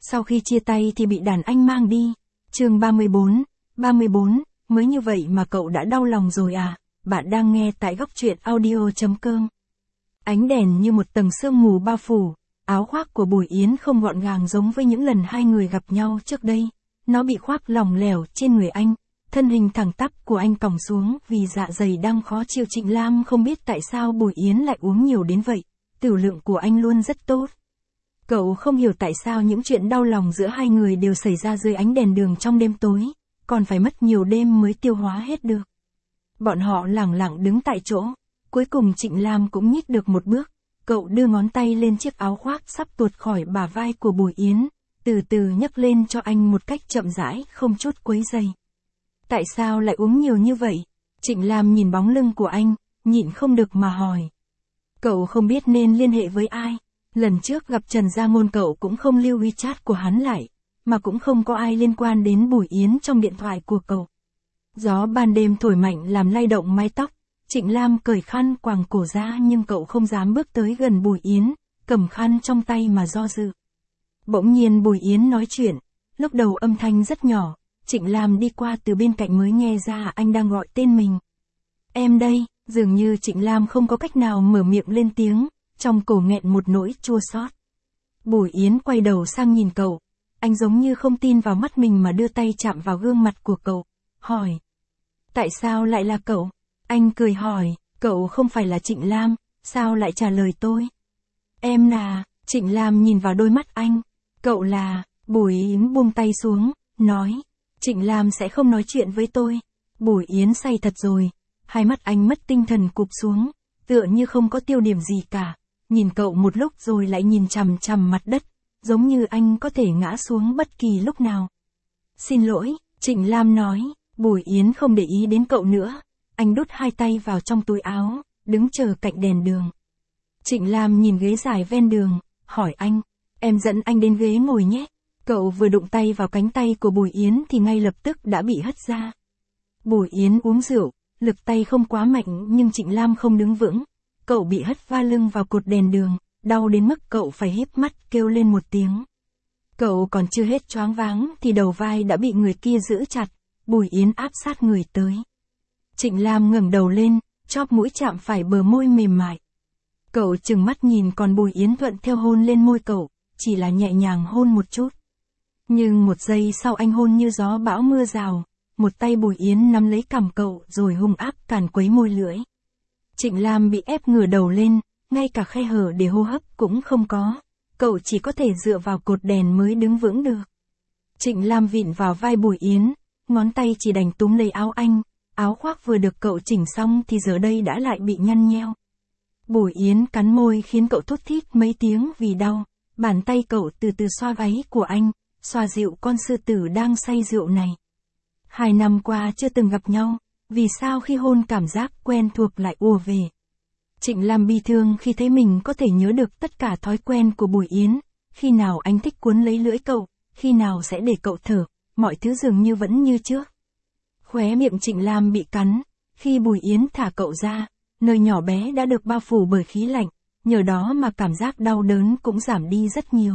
Sau khi chia tay thì bị đàn anh mang đi. Chương 34, mới như vậy mà cậu đã đau lòng rồi à? Bạn đang nghe tại góc truyện audio.com. Ánh đèn như một tầng sương mù bao phủ, áo khoác của Bùi Yến không gọn gàng giống với những lần hai người gặp nhau trước đây. Nó bị khoác lỏng lẻo trên người anh, thân hình thẳng tắp của anh còng xuống vì dạ dày đang khó chịu. Trịnh Lam không biết tại sao Bùi Yến lại uống nhiều đến vậy, tiểu lượng của anh luôn rất tốt. Cậu không hiểu tại sao những chuyện đau lòng giữa hai người đều xảy ra dưới ánh đèn đường trong đêm tối, còn phải mất nhiều đêm mới tiêu hóa hết được. Bọn họ lẳng lặng đứng tại chỗ, cuối cùng Trịnh Lam cũng nhích được một bước, cậu đưa ngón tay lên chiếc áo khoác sắp tuột khỏi bả vai của Bùi Yến, từ từ nhấc lên cho anh một cách chậm rãi, không chút quấy rầy. Tại sao lại uống nhiều như vậy? Trịnh Lam nhìn bóng lưng của anh, nhịn không được mà hỏi. Cậu không biết nên liên hệ với ai. Lần trước gặp Trần Gia Ngôn cậu cũng không lưu WeChat của hắn lại, mà cũng không có ai liên quan đến Bùi Yến trong điện thoại của cậu. Gió ban đêm thổi mạnh làm lay động mái tóc, Trịnh Lam cởi khăn quàng cổ ra nhưng cậu không dám bước tới gần Bùi Yến, cầm khăn trong tay mà do dự. Bỗng nhiên Bùi Yến nói chuyện, lúc đầu âm thanh rất nhỏ, Trịnh Lam đi qua từ bên cạnh mới nghe ra anh đang gọi tên mình. Em đây, dường như Trịnh Lam không có cách nào mở miệng lên tiếng, trong cổ nghẹn một nỗi chua xót. Bùi Yến quay đầu sang nhìn cậu, anh giống như không tin vào mắt mình mà đưa tay chạm vào gương mặt của cậu, hỏi. Tại sao lại là cậu? Anh cười hỏi, cậu không phải là Trịnh Lam, sao lại trả lời tôi? Em là, Trịnh Lam nhìn vào đôi mắt anh, cậu là, Bùi Yến buông tay xuống, nói, Trịnh Lam sẽ không nói chuyện với tôi. Bùi Yến say thật rồi, hai mắt anh mất tinh thần cụp xuống, tựa như không có tiêu điểm gì cả, nhìn cậu một lúc rồi lại nhìn chằm chằm mặt đất, giống như anh có thể ngã xuống bất kỳ lúc nào. Xin lỗi, Trịnh Lam nói. Bùi Yến không để ý đến cậu nữa, anh đút hai tay vào trong túi áo, đứng chờ cạnh đèn đường. Trịnh Lam nhìn ghế dài ven đường, hỏi anh, em dẫn anh đến ghế ngồi nhé. Cậu vừa đụng tay vào cánh tay của Bùi Yến thì ngay lập tức đã bị hất ra. Bùi Yến uống rượu, lực tay không quá mạnh nhưng Trịnh Lam không đứng vững, cậu bị hất va lưng vào cột đèn đường, đau đến mức cậu phải híp mắt kêu lên một tiếng. Cậu còn chưa hết choáng váng thì đầu vai đã bị người kia giữ chặt. Bùi Yến áp sát người tới. Trịnh Lam ngẩng đầu lên, chóp mũi chạm phải bờ môi mềm mại. Cậu trừng mắt nhìn còn Bùi Yến thuận theo hôn lên môi cậu, chỉ là nhẹ nhàng hôn một chút. Nhưng một giây sau anh hôn như gió bão mưa rào, một tay Bùi Yến nắm lấy cằm cậu rồi hung ác càn quấy môi lưỡi. Trịnh Lam bị ép ngửa đầu lên, ngay cả khe hở để hô hấp cũng không có, cậu chỉ có thể dựa vào cột đèn mới đứng vững được. Trịnh Lam vịn vào vai Bùi Yến, ngón tay chỉ đành túm lấy áo anh, áo khoác vừa được cậu chỉnh xong thì giờ đây đã lại bị nhăn nheo. Bùi Yến cắn môi khiến cậu thút thít mấy tiếng vì đau, bàn tay cậu từ từ xoa gáy của anh, xoa dịu con sư tử đang say rượu này. 2 năm qua chưa từng gặp nhau, vì sao khi hôn cảm giác quen thuộc lại ùa về. Trịnh Lam bi thương khi thấy mình có thể nhớ được tất cả thói quen của Bùi Yến, khi nào anh thích cuốn lấy lưỡi cậu, khi nào sẽ để cậu thở. Mọi thứ dường như vẫn như trước. Khóe miệng Trịnh Lam bị cắn, khi Bùi Yến thả cậu ra, nơi nhỏ bé đã được bao phủ bởi khí lạnh, nhờ đó mà cảm giác đau đớn cũng giảm đi rất nhiều.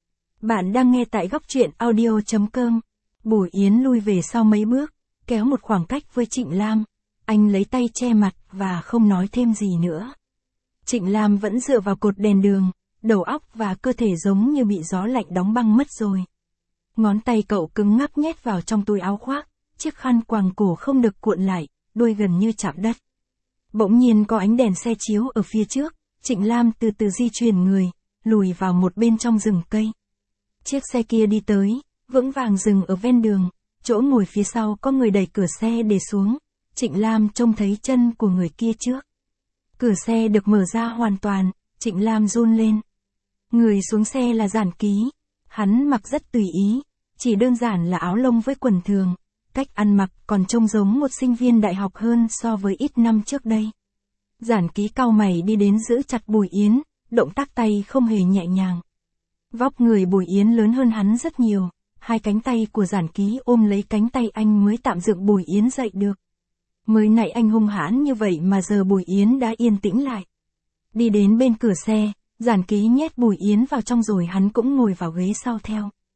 Bạn đang nghe tại góc truyện audio.com. Bùi Yến lui về sau mấy bước, kéo một khoảng cách với Trịnh Lam, anh lấy tay che mặt và không nói thêm gì nữa. Trịnh Lam vẫn dựa vào cột đèn đường, đầu óc và cơ thể giống như bị gió lạnh đóng băng mất rồi. Ngón tay cậu cứng ngắc nhét vào trong túi áo khoác, chiếc khăn quàng cổ không được cuộn lại, đuôi gần như chạm đất. Bỗng nhiên có ánh đèn xe chiếu ở phía trước, Trịnh Lam từ từ di chuyển người, lùi vào một bên trong rừng cây. Chiếc xe kia đi tới, vững vàng dừng ở ven đường, chỗ ngồi phía sau có người đẩy cửa xe để xuống, Trịnh Lam trông thấy chân của người kia trước. Cửa xe được mở ra hoàn toàn, Trịnh Lam run lên. Người xuống xe là Giản Ký. Hắn mặc rất tùy ý, chỉ đơn giản là áo lông với quần thường, cách ăn mặc còn trông giống một sinh viên đại học hơn so với ít năm trước đây. Giản Ký cau mày đi đến giữ chặt Bùi Yến, động tác tay không hề nhẹ nhàng. Vóc người Bùi Yến lớn hơn hắn rất nhiều, hai cánh tay của Giản Ký ôm lấy cánh tay anh mới tạm dựng Bùi Yến dậy được. Mới nãy anh hung hãn như vậy mà giờ Bùi Yến đã yên tĩnh lại. Đi đến bên cửa xe, Giản Ký nhét Bùi Yến vào trong rồi hắn cũng ngồi vào ghế sau theo.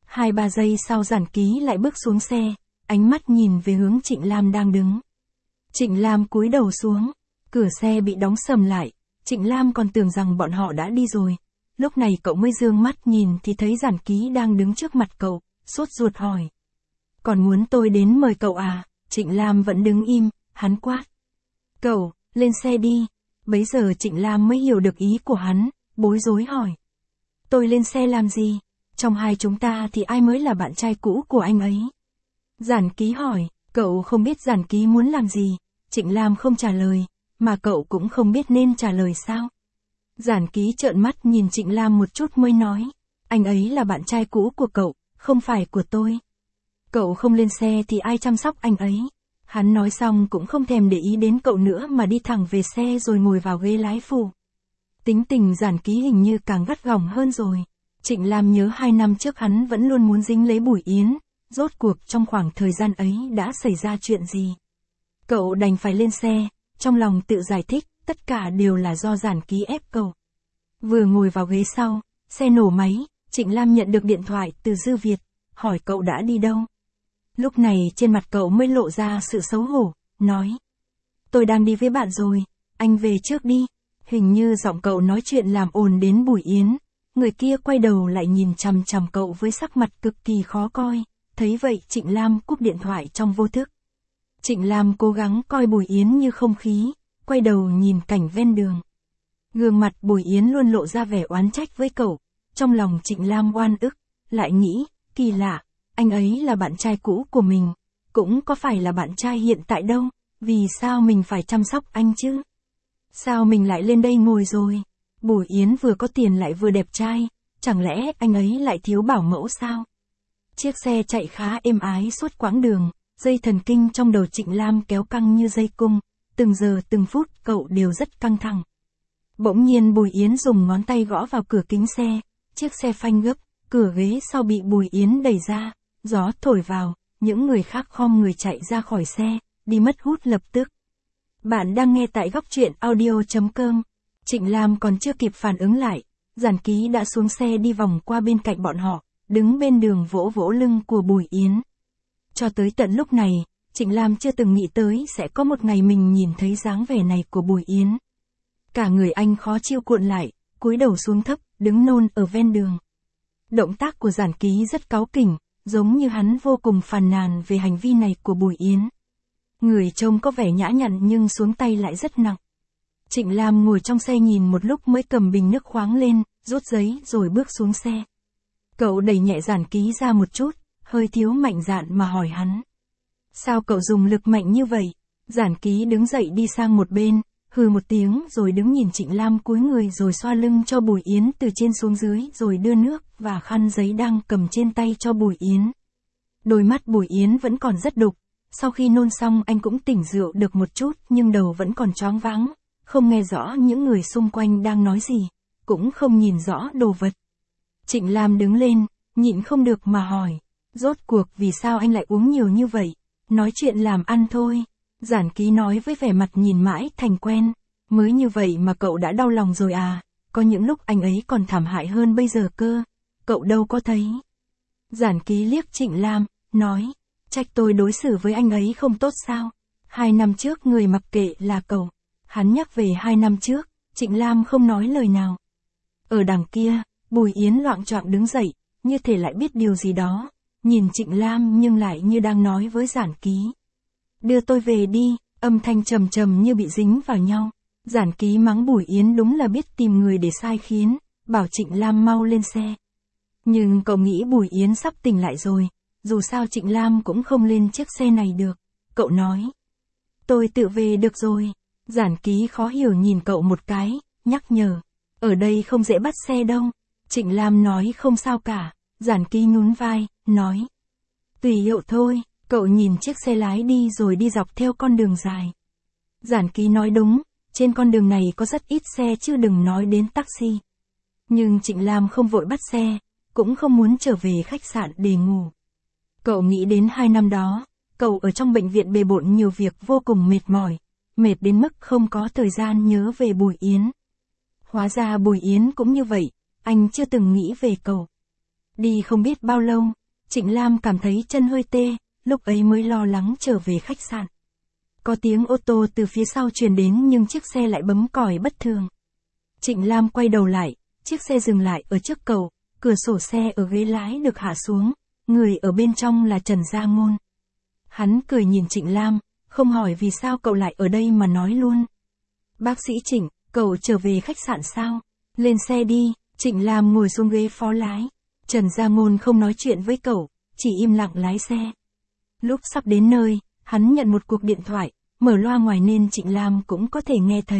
2-3 giây sau Giản Ký lại bước xuống xe, ánh mắt nhìn về hướng Trịnh Lam đang đứng. Trịnh Lam cúi đầu xuống, cửa xe bị đóng sầm lại, Trịnh Lam còn tưởng rằng bọn họ đã đi rồi. Lúc này cậu mới dương mắt nhìn thì thấy Giản Ký đang đứng trước mặt cậu, sốt ruột hỏi. Còn muốn tôi đến mời cậu à? Trịnh Lam vẫn đứng im, hắn quát. Cậu, lên xe đi. Bấy giờ Trịnh Lam mới hiểu được ý của hắn, bối rối hỏi. Tôi lên xe làm gì? Trong hai chúng ta thì ai mới là bạn trai cũ của anh ấy? Giản Ký hỏi, cậu không biết Giản Ký muốn làm gì? Trịnh Lam không trả lời, mà cậu cũng không biết nên trả lời sao? Giản Ký trợn mắt nhìn Trịnh Lam một chút mới nói, anh ấy là bạn trai cũ của cậu, không phải của tôi. Cậu không lên xe thì ai chăm sóc anh ấy? Hắn nói xong cũng không thèm để ý đến cậu nữa mà đi thẳng về xe rồi ngồi vào ghế lái phụ. Tính tình Giản Ký hình như càng gắt gỏng hơn rồi. Trịnh Lam nhớ 2 năm trước hắn vẫn luôn muốn dính lấy Bùi Yến, rốt cuộc trong khoảng thời gian ấy đã xảy ra chuyện gì. Cậu đành phải lên xe, trong lòng tự giải thích, tất cả đều là do Giản Ký ép cậu. Vừa ngồi vào ghế sau, xe nổ máy, Trịnh Lam nhận được điện thoại từ Dư Việt, hỏi cậu đã đi đâu. Lúc này trên mặt cậu mới lộ ra sự xấu hổ, nói. Tôi đang đi với bạn rồi, anh về trước đi. Hình như giọng cậu nói chuyện làm ồn đến Bùi Yến. Người kia quay đầu lại nhìn chằm chằm cậu với sắc mặt cực kỳ khó coi. Thấy vậy Trịnh Lam cúp điện thoại trong vô thức. Trịnh Lam cố gắng coi Bùi Yến như không khí, quay đầu nhìn cảnh ven đường. Gương mặt Bùi Yến luôn lộ ra vẻ oán trách với cậu. Trong lòng Trịnh Lam oan ức, lại nghĩ, kỳ lạ, anh ấy là bạn trai cũ của mình, cũng có phải là bạn trai hiện tại đâu, vì sao mình phải chăm sóc anh chứ? Sao mình lại lên đây ngồi rồi? Bùi Yến vừa có tiền lại vừa đẹp trai, chẳng lẽ anh ấy lại thiếu bảo mẫu sao? Chiếc xe chạy khá êm ái suốt quãng đường, dây thần kinh trong đầu Trịnh Lam kéo căng như dây cung, từng giờ từng phút cậu đều rất căng thẳng. Bỗng nhiên Bùi Yến dùng ngón tay gõ vào cửa kính xe, chiếc xe phanh gấp, cửa ghế sau bị Bùi Yến đẩy ra, gió thổi vào, những người khác khom người chạy ra khỏi xe, đi mất hút lập tức. Bạn đang nghe tại góc truyện audio.com. Trịnh Lam còn chưa kịp phản ứng lại, Giản Ký đã xuống xe đi vòng qua bên cạnh bọn họ, đứng bên đường vỗ vỗ lưng của Bùi Yến. Cho tới tận lúc này, Trịnh Lam chưa từng nghĩ tới sẽ có một ngày mình nhìn thấy dáng vẻ này của Bùi Yến. Cả người anh khó chịu cuộn lại, cúi đầu xuống thấp, đứng nôn ở ven đường. Động tác của Giản Ký rất cáu kỉnh, giống như hắn vô cùng phàn nàn về hành vi này của Bùi Yến. Người trông có vẻ nhã nhặn nhưng xuống tay lại rất nặng. Trịnh Lam ngồi trong xe nhìn một lúc mới cầm bình nước khoáng lên, rút giấy rồi bước xuống xe. Cậu đẩy nhẹ Giản Ký ra một chút, hơi thiếu mạnh dạn mà hỏi hắn. Sao cậu dùng lực mạnh như vậy? Giản Ký đứng dậy đi sang một bên, hừ một tiếng rồi đứng nhìn Trịnh Lam cúi người rồi xoa lưng cho Bùi Yến từ trên xuống dưới rồi đưa nước và khăn giấy đang cầm trên tay cho Bùi Yến. Đôi mắt Bùi Yến vẫn còn rất đục, sau khi nôn xong anh cũng tỉnh rượu được một chút nhưng đầu vẫn còn choáng váng, không nghe rõ những người xung quanh đang nói gì, cũng không nhìn rõ đồ vật. Trịnh Lam đứng lên, nhịn không được mà hỏi, rốt cuộc vì sao anh lại uống nhiều như vậy? Nói chuyện làm ăn thôi. Giản Ký nói với vẻ mặt nhìn mãi thành quen, mới như vậy mà cậu đã đau lòng rồi à, có những lúc anh ấy còn thảm hại hơn bây giờ cơ, cậu đâu có thấy. Giản Ký liếc Trịnh Lam, nói, trách tôi đối xử với anh ấy không tốt sao? 2 năm trước người mặc kệ là cậu. Hắn nhắc về 2 năm trước, Trịnh Lam không nói lời nào. Ở đằng kia, Bùi Yến loạng choạng đứng dậy, như thể lại biết điều gì đó, nhìn Trịnh Lam nhưng lại như đang nói với Giản Ký. Đưa tôi về đi, âm thanh trầm trầm như bị dính vào nhau. Giản Ký mắng Bùi Yến đúng là biết tìm người để sai khiến, bảo Trịnh Lam mau lên xe. Nhưng cậu nghĩ Bùi Yến sắp tỉnh lại rồi, dù sao Trịnh Lam cũng không lên chiếc xe này được. Cậu nói, tôi tự về được rồi. Giản Ký khó hiểu nhìn cậu một cái, nhắc nhở, ở đây không dễ bắt xe đâu. Trịnh Lam nói không sao cả. Giản Ký nhún vai, nói, tùy hiệu thôi. Cậu nhìn chiếc xe lái đi rồi đi dọc theo con đường dài. Giản Ký nói đúng, trên con đường này có rất ít xe chứ đừng nói đến taxi. Nhưng Trịnh Lam không vội bắt xe, cũng không muốn trở về khách sạn để ngủ. Cậu nghĩ đến 2 năm đó, cậu ở trong bệnh viện bề bộn nhiều việc vô cùng mệt mỏi, mệt đến mức không có thời gian nhớ về Bùi Yến. Hóa ra Bùi Yến cũng như vậy, anh chưa từng nghĩ về cậu. Đi không biết bao lâu, Trịnh Lam cảm thấy chân hơi tê, lúc ấy mới lo lắng trở về khách sạn. Có tiếng ô tô từ phía sau truyền đến nhưng chiếc xe lại bấm còi bất thường. Trịnh Lam quay đầu lại, chiếc xe dừng lại ở trước cầu, cửa sổ xe ở ghế lái được hạ xuống, người ở bên trong là Trần Gia Ngôn. Hắn cười nhìn Trịnh Lam, không hỏi vì sao cậu lại ở đây mà nói luôn. Bác sĩ Trịnh, cậu trở về khách sạn sao? Lên xe đi, Trịnh Lam ngồi xuống ghế phó lái. Trần Gia Ngôn không nói chuyện với cậu, chỉ im lặng lái xe. Lúc sắp đến nơi, hắn nhận một cuộc điện thoại, mở loa ngoài nên Trịnh Lam cũng có thể nghe thấy.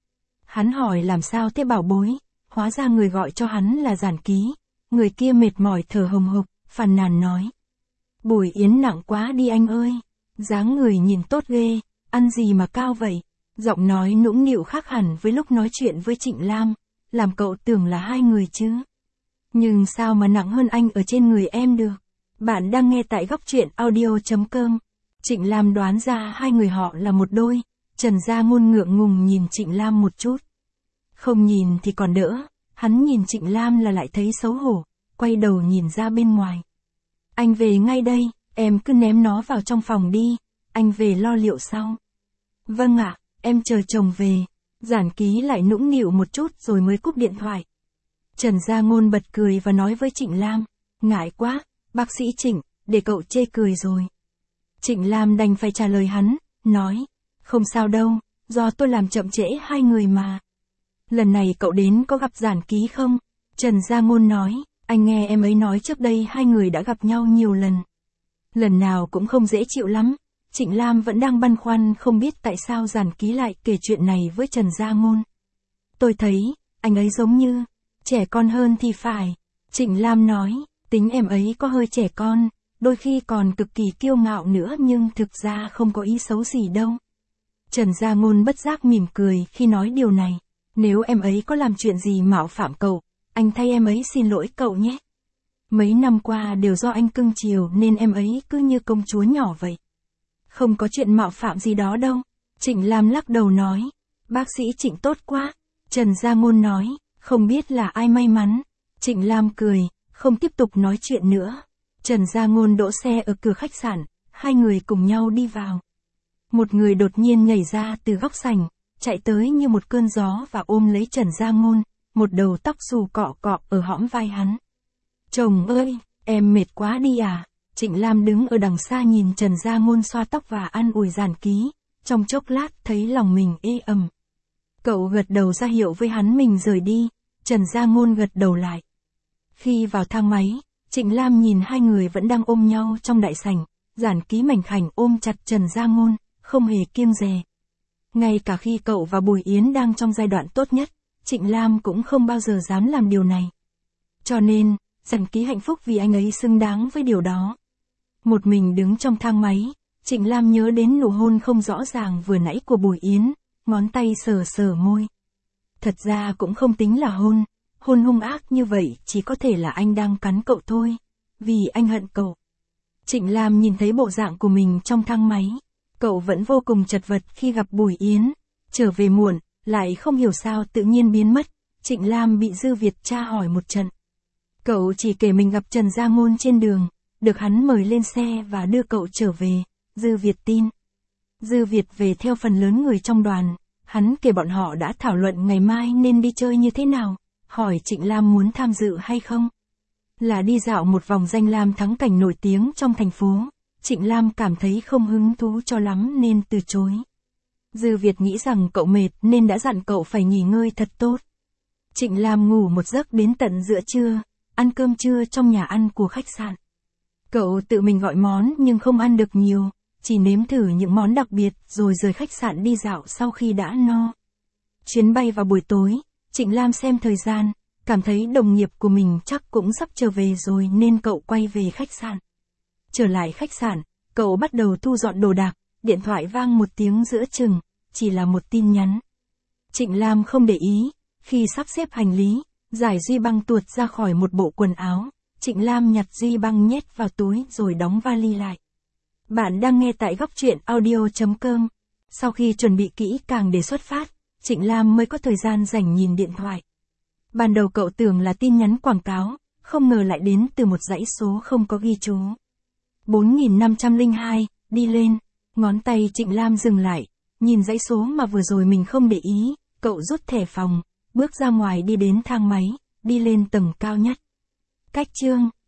Hắn hỏi làm sao thế bảo bối, hóa ra người gọi cho hắn là Giản Ký. Người kia mệt mỏi thở hồng hộc, phàn nàn nói. Bùi Yến nặng quá đi anh ơi, dáng người nhìn tốt ghê, ăn gì mà cao vậy. Giọng nói nũng nịu khác hẳn với lúc nói chuyện với Trịnh Lam, làm cậu tưởng là hai người chứ. Nhưng sao mà nặng hơn anh ở trên người em được? Bạn đang nghe tại góc truyện audio.com. Trịnh Lam đoán ra hai người họ là một đôi. Trần Gia Ngôn ngượng ngùng nhìn Trịnh Lam một chút. Không nhìn thì còn đỡ, hắn nhìn Trịnh Lam là lại thấy xấu hổ, quay đầu nhìn ra bên ngoài. Anh về ngay đây, em cứ ném nó vào trong phòng đi, anh về lo liệu sau. Vâng ạ, em chờ chồng về. Giản Ký lại nũng nịu một chút rồi mới cúp điện thoại. Trần Gia Ngôn bật cười và nói với Trịnh Lam, ngại quá, bác sĩ Trịnh, để cậu chê cười rồi. Trịnh Lam đành phải trả lời hắn, nói, không sao đâu, do tôi làm chậm trễ hai người mà. Lần này cậu đến có gặp Giản Ký không? Trần Gia Ngôn nói, anh nghe em ấy nói trước đây hai người đã gặp nhau nhiều lần. Lần nào cũng không dễ chịu lắm. Trịnh Lam vẫn đang băn khoăn không biết tại sao Giản Ký lại kể chuyện này với Trần Gia Ngôn. Tôi thấy, anh ấy giống như, trẻ con hơn thì phải. Trịnh Lam nói, tính em ấy có hơi trẻ con, đôi khi còn cực kỳ kiêu ngạo nữa nhưng thực ra không có ý xấu gì đâu. Trần Gia Ngôn bất giác mỉm cười khi nói điều này. Nếu em ấy có làm chuyện gì mạo phạm cậu, anh thay em ấy xin lỗi cậu nhé. Mấy năm qua đều do anh cưng chiều nên em ấy cứ như công chúa nhỏ vậy. Không có chuyện mạo phạm gì đó đâu. Trịnh Lam lắc đầu nói, bác sĩ Trịnh tốt quá. Trần Gia Ngôn nói, không biết là ai may mắn. Trịnh Lam cười, không tiếp tục nói chuyện nữa. Trần Gia Ngôn đỗ xe ở cửa khách sạn, hai người cùng nhau đi vào. Một người đột nhiên nhảy ra từ góc sảnh, chạy tới như một cơn gió và ôm lấy Trần Gia Ngôn, một đầu tóc xù cọ cọ ở hõm vai hắn. Chồng ơi, em mệt quá đi à? Trịnh Lam đứng ở đằng xa nhìn Trần Gia Ngôn xoa tóc và an ủi Giản Ký, trong chốc lát thấy lòng mình ê ẩm. Cậu gật đầu ra hiệu với hắn mình rời đi, Trần Gia Ngôn gật đầu lại. Khi vào thang máy, Trịnh Lam nhìn hai người vẫn đang ôm nhau trong đại sảnh, Giản Ký mảnh khảnh ôm chặt Trần Gia Ngôn, không hề kiêng dè. Ngay cả khi cậu và Bùi Yến đang trong giai đoạn tốt nhất, Trịnh Lam cũng không bao giờ dám làm điều này. Cho nên, Giản Ký hạnh phúc vì anh ấy xứng đáng với điều đó. Một mình đứng trong thang máy, Trịnh Lam nhớ đến nụ hôn không rõ ràng vừa nãy của Bùi Yến, ngón tay sờ sờ môi. Thật ra cũng không tính là hôn, hôn hung ác như vậy chỉ có thể là anh đang cắn cậu thôi, vì anh hận cậu. Trịnh Lam nhìn thấy bộ dạng của mình trong thang máy, cậu vẫn vô cùng chật vật khi gặp Bùi Yến, trở về muộn, lại không hiểu sao tự nhiên biến mất, Trịnh Lam bị Dư Việt tra hỏi một trận. Cậu chỉ kể mình gặp Trần Gia Ngôn trên đường, được hắn mời lên xe và đưa cậu trở về, Dư Việt tin. Dư Việt về theo phần lớn người trong đoàn, hắn kể bọn họ đã thảo luận ngày mai nên đi chơi như thế nào, hỏi Trịnh Lam muốn tham dự hay không. Là đi dạo một vòng danh lam thắng cảnh nổi tiếng trong thành phố, Trịnh Lam cảm thấy không hứng thú cho lắm nên từ chối. Dư Việt nghĩ rằng cậu mệt nên đã dặn cậu phải nghỉ ngơi thật tốt. Trịnh Lam ngủ một giấc đến tận giữa trưa, ăn cơm trưa trong nhà ăn của khách sạn. Cậu tự mình gọi món nhưng không ăn được nhiều, chỉ nếm thử những món đặc biệt rồi rời khách sạn đi dạo sau khi đã no. Chuyến bay vào buổi tối, Trịnh Lam xem thời gian, cảm thấy đồng nghiệp của mình chắc cũng sắp trở về rồi nên cậu quay về khách sạn. Trở lại khách sạn, cậu bắt đầu thu dọn đồ đạc, điện thoại vang một tiếng giữa chừng, chỉ là một tin nhắn. Trịnh Lam không để ý, khi sắp xếp hành lý, giải duy băng tuột ra khỏi một bộ quần áo, Trịnh Lam nhặt duy băng nhét vào túi rồi đóng vali lại. Bạn đang nghe tại góc truyện audio.com. Sau khi chuẩn bị kỹ càng để xuất phát, Trịnh Lam mới có thời gian rảnh nhìn điện thoại. Ban đầu cậu tưởng là tin nhắn quảng cáo, không ngờ lại đến từ một dãy số không có ghi chú. 4502, đi lên. Ngón tay Trịnh Lam dừng lại, nhìn dãy số mà vừa rồi mình không để ý, cậu rút thẻ phòng, bước ra ngoài đi đến thang máy, đi lên tầng cao nhất. Cách chương